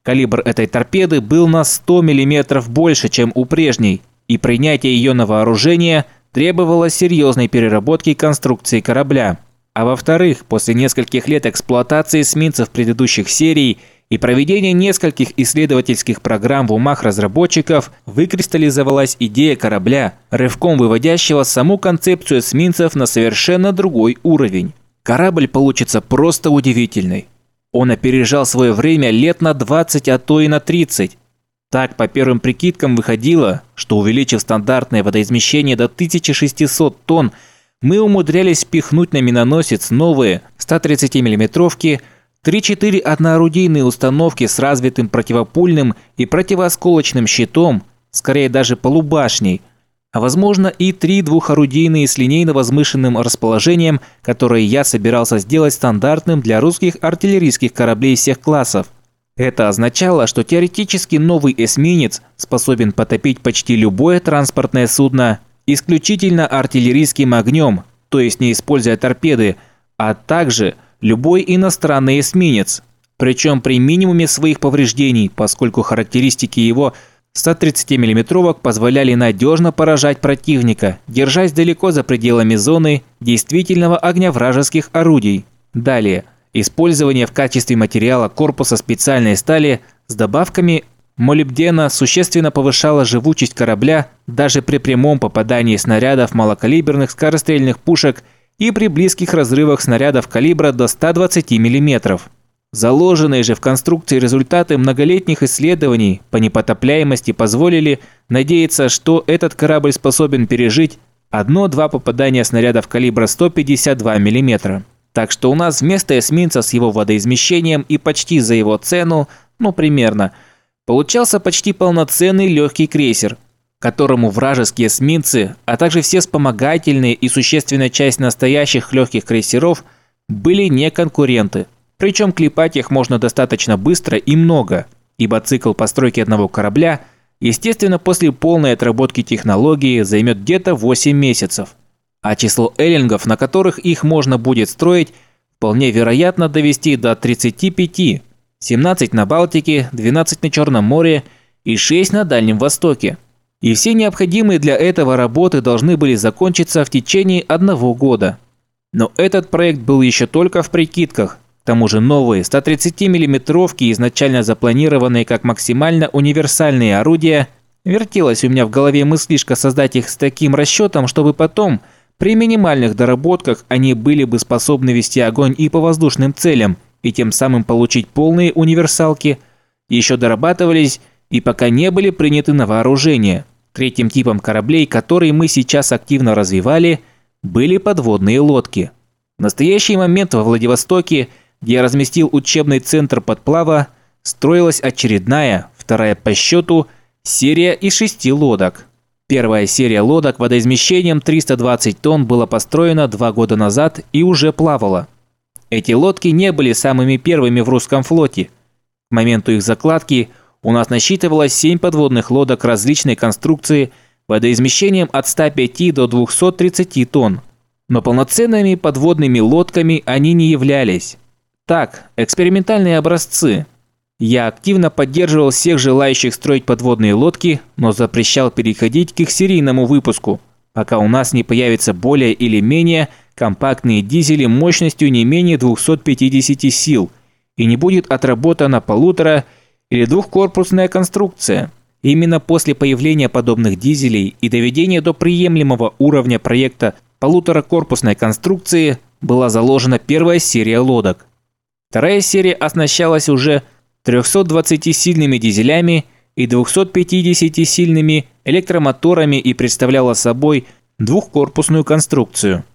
Калибр этой торпеды был на сто миллиметров больше, чем у прежней, и принятие ее на вооружение требовало серьезной переработки конструкции корабля. А во-вторых, после нескольких лет эксплуатации эсминцев предыдущих серий и проведения нескольких исследовательских программ в умах разработчиков, выкристаллизовалась идея корабля, рывком выводящего саму концепцию эсминцев на совершенно другой уровень. Корабль получится просто удивительный. Он опережал свое время лет на двадцать, а то и на тридцать. Так, по первым прикидкам выходило, что увеличив стандартное водоизмещение до тысячи шестисот тонн, мы умудрялись впихнуть на миноносец новые сто тридцатимиллиметровки, три-четыре одноорудийные установки с развитым противопульным и противоосколочным щитом, скорее даже полубашней, а возможно и три двухорудийные с линейно-возвышенным расположением, которые я собирался сделать стандартным для русских артиллерийских кораблей всех классов. Это означало, что теоретически новый эсминец способен потопить почти любое транспортное судно исключительно артиллерийским огнем, то есть не используя торпеды, а также любой иностранный эсминец, причем при минимуме своих повреждений, поскольку характеристики его сто тридцатимиллиметровок позволяли надежно поражать противника, держась далеко за пределами зоны действительного огня вражеских орудий. Далее. Использование в качестве материала корпуса специальной стали с добавками молибдена существенно повышало живучесть корабля даже при прямом попадании снарядов малокалиберных скорострельных пушек и при близких разрывах снарядов калибра до ста двадцати миллиметров. Заложенные же в конструкции результаты многолетних исследований по непотопляемости позволили надеяться, что этот корабль способен пережить одно-два попадания снарядов калибра сто пятьдесят два миллиметра. Так что у нас вместо эсминца с его водоизмещением и почти за его цену, ну примерно, получался почти полноценный легкий крейсер, которому вражеские эсминцы, а также все вспомогательные и существенная часть настоящих легких крейсеров были не конкуренты. Причем клепать их можно достаточно быстро и много, ибо цикл постройки одного корабля, естественно, после полной отработки технологии займет где-то восемь месяцев. А число эллингов, на которых их можно будет строить, вполне вероятно довести до тридцати пяти, семнадцать на Балтике, двенадцать на Черном море и шесть на Дальнем Востоке. И все необходимые для этого работы должны были закончиться в течение одного года. Но этот проект был еще только в прикидках. К тому же новые сто тридцатимиллиметровки, изначально запланированные как максимально универсальные орудия, вертелась у меня в голове мыслишка создать их с таким расчетом, чтобы потом, при минимальных доработках, они были бы способны вести огонь и по воздушным целям, и тем самым получить полные универсалки, еще дорабатывались и пока не были приняты на вооружение. Третьим типом кораблей, которые мы сейчас активно развивали, были подводные лодки. В настоящий момент во Владивостоке, где я разместил учебный центр подплава, строилась очередная, вторая по счету, серия из шести лодок. Первая серия лодок водоизмещением триста двадцать тонн была построена два года назад и уже плавала. Эти лодки не были самыми первыми в русском флоте. К моменту их закладки у нас насчитывалось семь подводных лодок различной конструкции водоизмещением от ста пяти до двухсот тридцати тонн. Но полноценными подводными лодками они не являлись. Так, экспериментальные образцы. Я активно поддерживал всех желающих строить подводные лодки, но запрещал переходить к их серийному выпуску, пока у нас не появятся более или менее компактные дизели мощностью не менее двухсот пятидесяти сил и не будет отработана полутора- или двухкорпусная конструкция. Именно после появления подобных дизелей и доведения до приемлемого уровня проекта полуторакорпусной конструкции была заложена первая серия лодок. Вторая серия оснащалась уже трёхсотдвадцатисильными дизелями и двухсотпятидесятисильными электромоторами и представляла собой двухкорпусную конструкцию.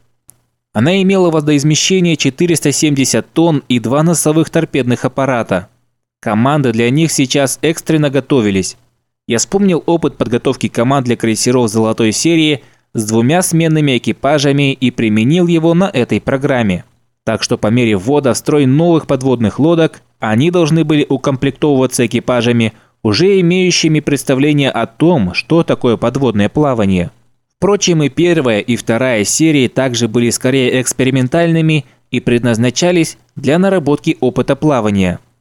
Она имела водоизмещение четыреста семьдесят тонн и два носовых торпедных аппарата. Команды для них сейчас экстренно готовились. Я вспомнил опыт подготовки команд для крейсеров золотой серии с двумя сменными экипажами и применил его на этой программе. Так что по мере ввода в строй новых подводных лодок они должны были укомплектовываться экипажами, уже имеющими представление о том, что такое подводное плавание. Впрочем, и первая, и вторая серии также были скорее экспериментальными и предназначались для наработки опыта плавания.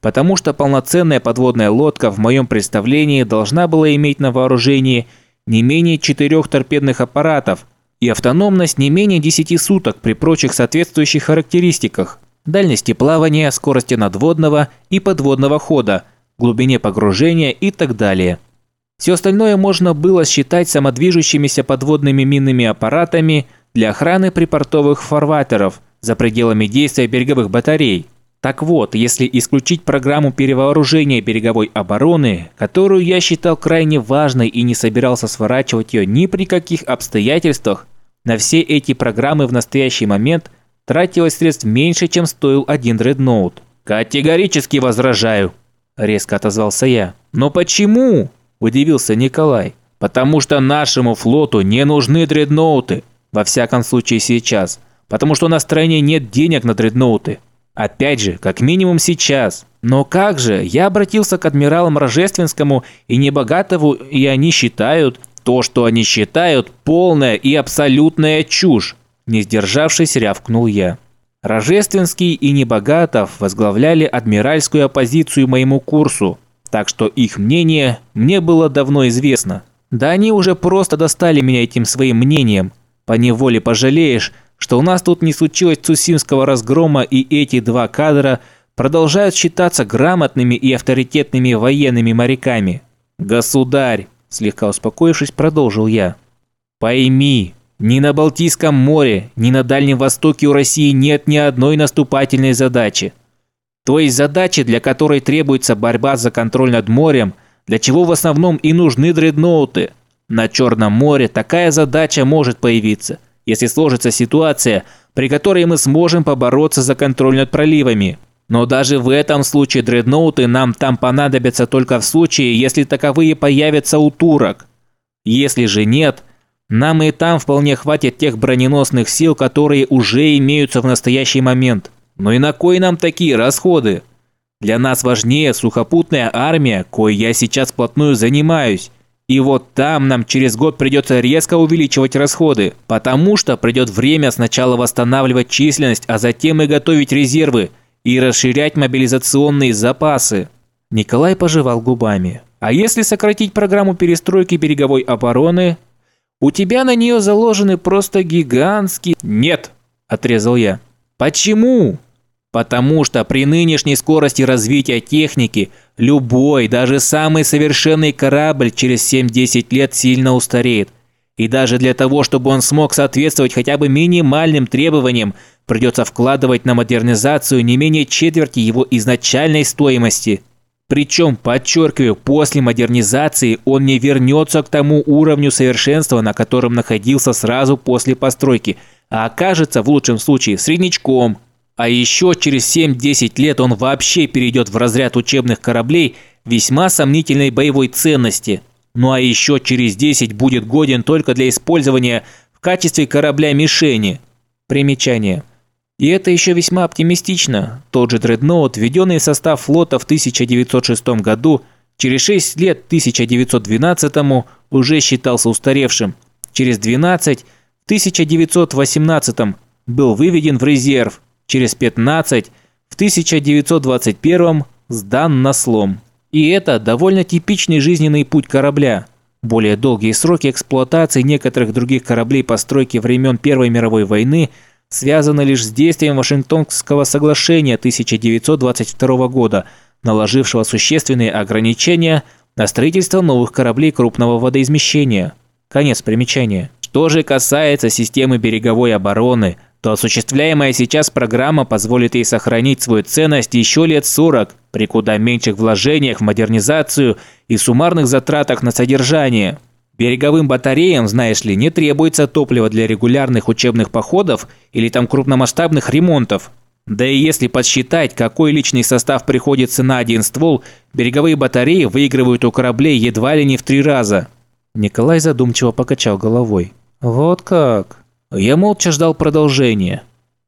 потому что полноценная подводная лодка в моем представлении должна была иметь на вооружении не менее четырех торпедных аппаратов и автономность не менее десяти суток при прочих соответствующих характеристиках: дальности плавания, скорости надводного и подводного хода, глубине погружения и так далее. Все остальное можно было считать самодвижущимися подводными минными аппаратами для охраны припортовых фарватеров за пределами действия береговых батарей. Так вот, если исключить программу перевооружения береговой обороны, которую я считал крайне важной и не собирался сворачивать ее ни при каких обстоятельствах, на все эти программы в настоящий момент тратилось средств меньше, чем стоил один дредноут. «Категорически возражаю», – резко отозвался я. «Но почему?» – удивился Николай. «Потому что нашему флоту не нужны дредноуты, во всяком случае сейчас, потому что на стране нет денег на дредноуты. Опять же, как минимум сейчас. Но как же, я обратился к адмиралам Рожественскому и Небогатову, и они считают, то, что они считают, полная и абсолютная чушь», – не сдержавшись, рявкнул я. Рожественский и Небогатов возглавляли адмиральскую оппозицию моему курсу, так что их мнение мне было давно известно. Да они уже просто достали меня этим своим мнением. Поневоле пожалеешь, что у нас тут не случилось Цусимского разгрома, и эти два кадра продолжают считаться грамотными и авторитетными военными моряками. «Государь», – слегка успокоившись, продолжил я, – «пойми, ни на Балтийском море, ни на Дальнем Востоке у России нет ни одной наступательной задачи. То есть задачи, для которой требуется борьба за контроль над морем, для чего в основном и нужны дредноуты. На Черном море такая задача может появиться, если сложится ситуация, при которой мы сможем побороться за контроль над проливами. Но даже в этом случае дредноуты нам там понадобятся только в случае, если таковые появятся у турок. Если же нет, нам и там вполне хватит тех броненосных сил, которые уже имеются в настоящий момент. Но и на кой нам такие расходы? Для нас важнее сухопутная армия, кой я сейчас вплотную занимаюсь. И вот там нам через год придется резко увеличивать расходы, потому что придет время сначала восстанавливать численность, а затем и готовить резервы и расширять мобилизационные запасы». Николай пожевал губами. «А если сократить программу перестройки береговой обороны? У тебя на нее заложены просто гигантские...» «Нет», – отрезал я. «Почему?» «Потому что при нынешней скорости развития техники любой, даже самый совершенный корабль через семь-десять лет сильно устареет. И даже для того, чтобы он смог соответствовать хотя бы минимальным требованиям, придется вкладывать на модернизацию не менее четверти его изначальной стоимости. Причем, подчеркиваю, после модернизации он не вернется к тому уровню совершенства, на котором находился сразу после постройки, а окажется в лучшем случае среднячком. А еще через семь-десять лет он вообще перейдет в разряд учебных кораблей весьма сомнительной боевой ценности. Ну а еще через десять будет годен только для использования в качестве корабля-мишени». Примечание. И это еще весьма оптимистично. Тот же дредноут, введенный в состав флота в тысяча девятьсот шестом году, через шесть лет в тысяча девятьсот двенадцатом уже считался устаревшим. Через двенадцать, в тысяча девятьсот восемнадцатом, был выведен в резерв. Через пятнадцать, в тысяча девятьсот двадцать первом, сдан на слом. И это довольно типичный жизненный путь корабля. Более долгие сроки эксплуатации некоторых других кораблей постройки времен Первой мировой войны связаны лишь с действием Вашингтонского соглашения тысяча девятьсот двадцать второго года, наложившего существенные ограничения на строительство новых кораблей крупного водоизмещения. Конец примечания. Что же касается системы береговой обороны, то осуществляемая сейчас программа позволит ей сохранить свою ценность еще лет сорок при куда меньших вложениях в модернизацию и суммарных затратах на содержание. Береговым батареям, знаешь ли, не требуется топливо для регулярных учебных походов или там крупномасштабных ремонтов. Да и если подсчитать, какой личный состав приходится на один ствол, береговые батареи выигрывают у кораблей едва ли не в три раза. Николай задумчиво покачал головой. «Вот как?» Я молча ждал продолжения.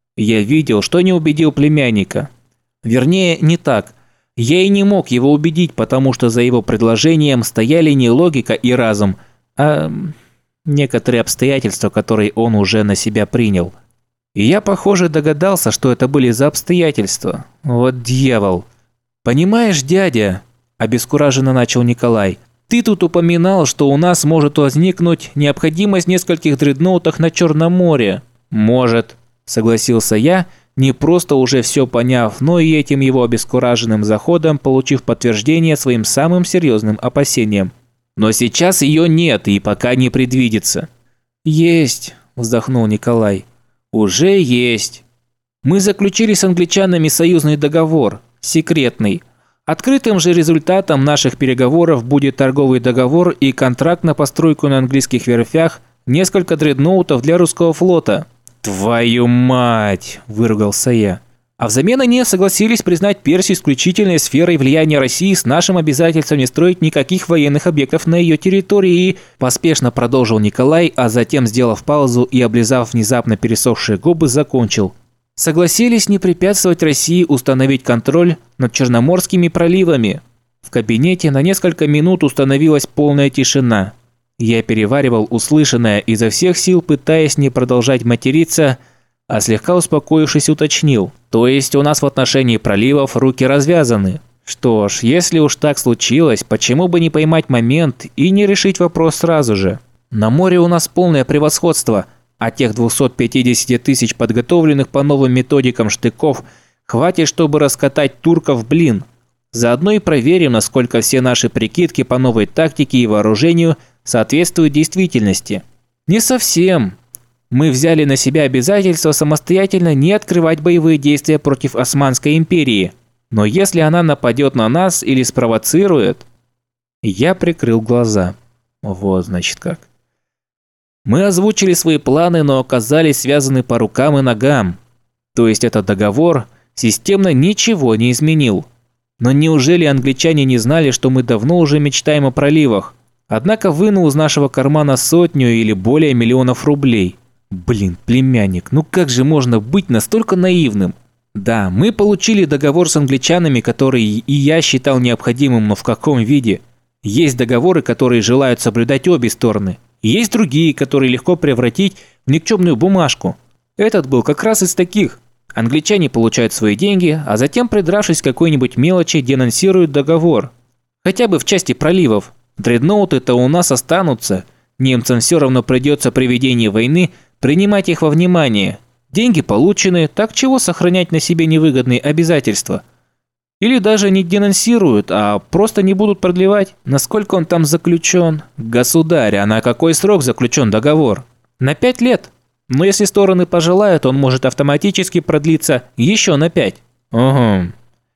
Я видел, что не убедил племянника. Вернее, не так. Я и не мог его убедить, потому что за его предложением стояли не логика и разум, а некоторые обстоятельства, которые он уже на себя принял. И я, похоже, догадался, что это были за обстоятельства. Вот дьявол. «Понимаешь, дядя», – обескураженно начал Николай, – «ты тут упоминал, что у нас может возникнуть необходимость в нескольких дредноутах на Черном море». «Может», – согласился я, не просто уже все поняв, но и этим его обескураженным заходом получив подтверждение своим самым серьезным опасениям. «Но сейчас ее нет и пока не предвидится». «Есть», – вздохнул Николай. «Уже есть. Мы заключили с англичанами союзный договор, секретный. Открытым же результатом наших переговоров будет торговый договор и контракт на постройку на английских верфях несколько дредноутов для русского флота». «Твою мать!» – выругался я. «А взамен они согласились признать Персию исключительной сферой влияния России с нашим обязательством не строить никаких военных объектов на ее территории», – поспешно продолжил Николай, а затем, сделав паузу и облизав внезапно пересохшие губы, закончил. «Согласились не препятствовать России установить контроль над Черноморскими проливами». В кабинете на несколько минут установилась полная тишина. Я переваривал услышанное, изо всех сил пытаясь не продолжать материться, а слегка успокоившись уточнил. «То есть у нас в отношении проливов руки развязаны? Что ж, если уж так случилось, почему бы не поймать момент и не решить вопрос сразу же? На море у нас полное превосходство, а тех двухсот пятидесяти тысяч подготовленных по новым методикам штыков хватит, чтобы раскатать турков, блин. Заодно и проверим, насколько все наши прикидки по новой тактике и вооружению соответствуют действительности». «Не совсем. Мы взяли на себя обязательство самостоятельно не открывать боевые действия против Османской империи. Но если она нападет на нас или спровоцирует...» Я прикрыл глаза. Вот значит как. «Мы озвучили свои планы, но оказались связаны по рукам и ногам. То есть этот договор системно ничего не изменил. Но неужели англичане не знали, что мы давно уже мечтаем о проливах? Однако вынул из нашего кармана сотню или более миллионов рублей. Блин, племянник, ну как же можно быть настолько наивным? Да, мы получили договор с англичанами, который и я считал необходимым, но в каком виде? Есть договоры, которые желают соблюдать обе стороны. Есть другие, которые легко превратить в никчемную бумажку. Этот был как раз из таких. Англичане получают свои деньги, а затем, придравшись к какой-нибудь мелочи, денонсируют договор. Хотя бы в части проливов. Дредноуты-то у нас останутся. Немцам все равно придется при ведении войны принимать их во внимание. Деньги получены, так чего сохранять на себе невыгодные обязательства? Или даже не денонсируют, а просто не будут продлевать? Насколько он там заключен? Государь, а на какой срок заключен договор? На пять лет. Но если стороны пожелают, он может автоматически продлиться еще на пять. Угу.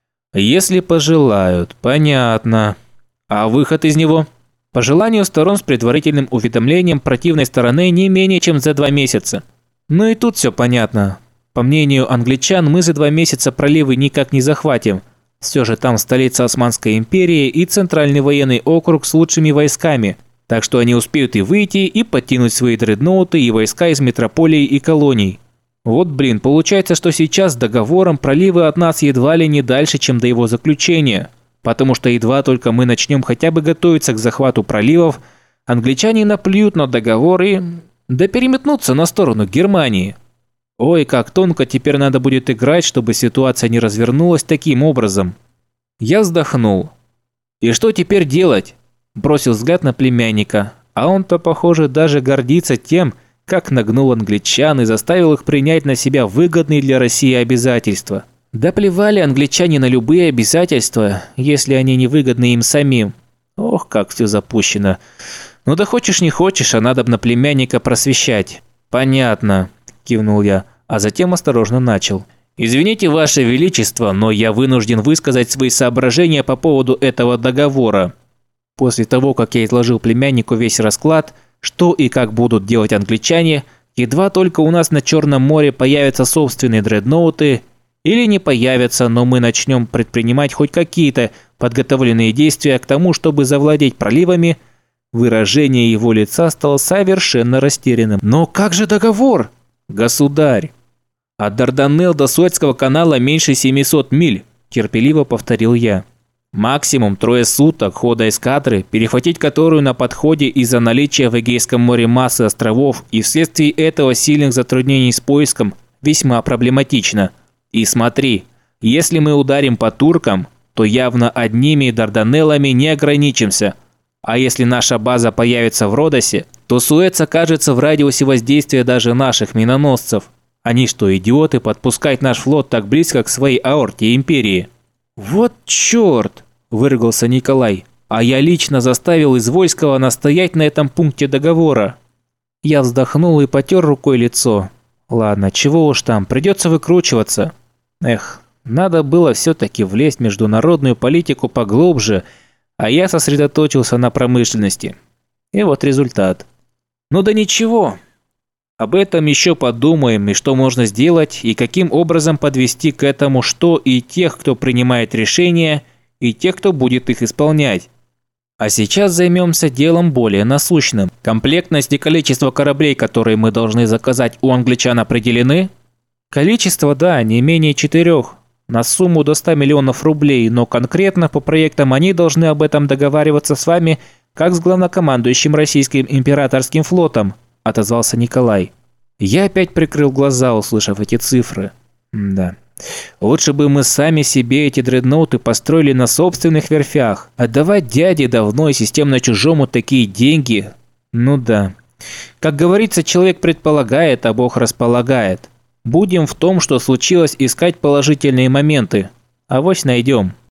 Если пожелают, понятно. А выход из него? По желанию сторон с предварительным уведомлением противной стороны не менее чем за два месяца. Ну и тут все понятно. По мнению англичан, мы за два месяца проливы никак не захватим. Все же там столица Османской империи и центральный военный округ с лучшими войсками. Так что они успеют и выйти, и подтянуть свои дредноуты и войска из метрополий и колоний. Вот блин, получается, что сейчас с договором проливы от нас едва ли не дальше, чем до его заключения. Потому что едва только мы начнем хотя бы готовиться к захвату проливов, англичане наплюют на договор и... да переметнутся на сторону Германии. Ой, как тонко теперь надо будет играть, чтобы ситуация не развернулась таким образом. Я вздохнул. И что теперь делать? Бросил взгляд на племянника, а он-то, похоже, даже гордится тем, как нагнул англичан и заставил их принять на себя выгодные для России обязательства. Да плевали англичане на любые обязательства, если они не выгодны им самим. Ох, как все запущено. Ну да хочешь не хочешь, а надо бы на племянника просвещать. Понятно, кивнул я, а затем осторожно начал. Извините, Ваше Величество, но я вынужден высказать свои соображения по поводу этого договора. После того, как я изложил племяннику весь расклад, что и как будут делать англичане, едва только у нас на Черном море появятся собственные дредноуты, или не появятся, но мы начнем предпринимать хоть какие-то подготовленные действия к тому, чтобы завладеть проливами, выражение его лица стало совершенно растерянным. «Но как же договор?» «Государь, от Дарданелл до Суэцкого канала меньше семисот миль», терпеливо повторил я. «Максимум трое суток хода эскадры, перехватить которую на подходе из-за наличия в Эгейском море массы островов и вследствие этого сильных затруднений с поиском весьма проблематично. И смотри, если мы ударим по туркам, то явно одними Дарданеллами не ограничимся. А если наша база появится в Родосе, то Суэц окажется в радиусе воздействия даже наших миноносцев. Они что, идиоты, подпускать наш флот так близко к своей аорте империи? Вот черт, выругался Николай. А я лично заставил Извольского настоять на этом пункте договора. Я вздохнул и потер рукой лицо. Ладно, чего уж там, придется выкручиваться. Эх, надо было все-таки влезть в международную политику поглубже, а я сосредоточился на промышленности. И вот результат. Ну да ничего. Об этом еще подумаем, и что можно сделать, и каким образом подвести к этому что и тех, кто принимает решения, и тех, кто будет их исполнять. А сейчас займемся делом более насущным. Комплектность и количество кораблей, которые мы должны заказать, у англичан определены? Количество, да, не менее четырех. На сумму до ста миллионов рублей, но конкретно по проектам они должны об этом договариваться с вами, как с главнокомандующим российским императорским флотом, отозвался Николай. Я опять прикрыл глаза, услышав эти цифры. Да. Лучше бы мы сами себе эти дредноуты построили на собственных верфях. Отдавать дяде давно и системно чужому такие деньги? Ну да. Как говорится, человек предполагает, а Бог располагает. Будем в том, что случилось, искать положительные моменты. Авось найдем.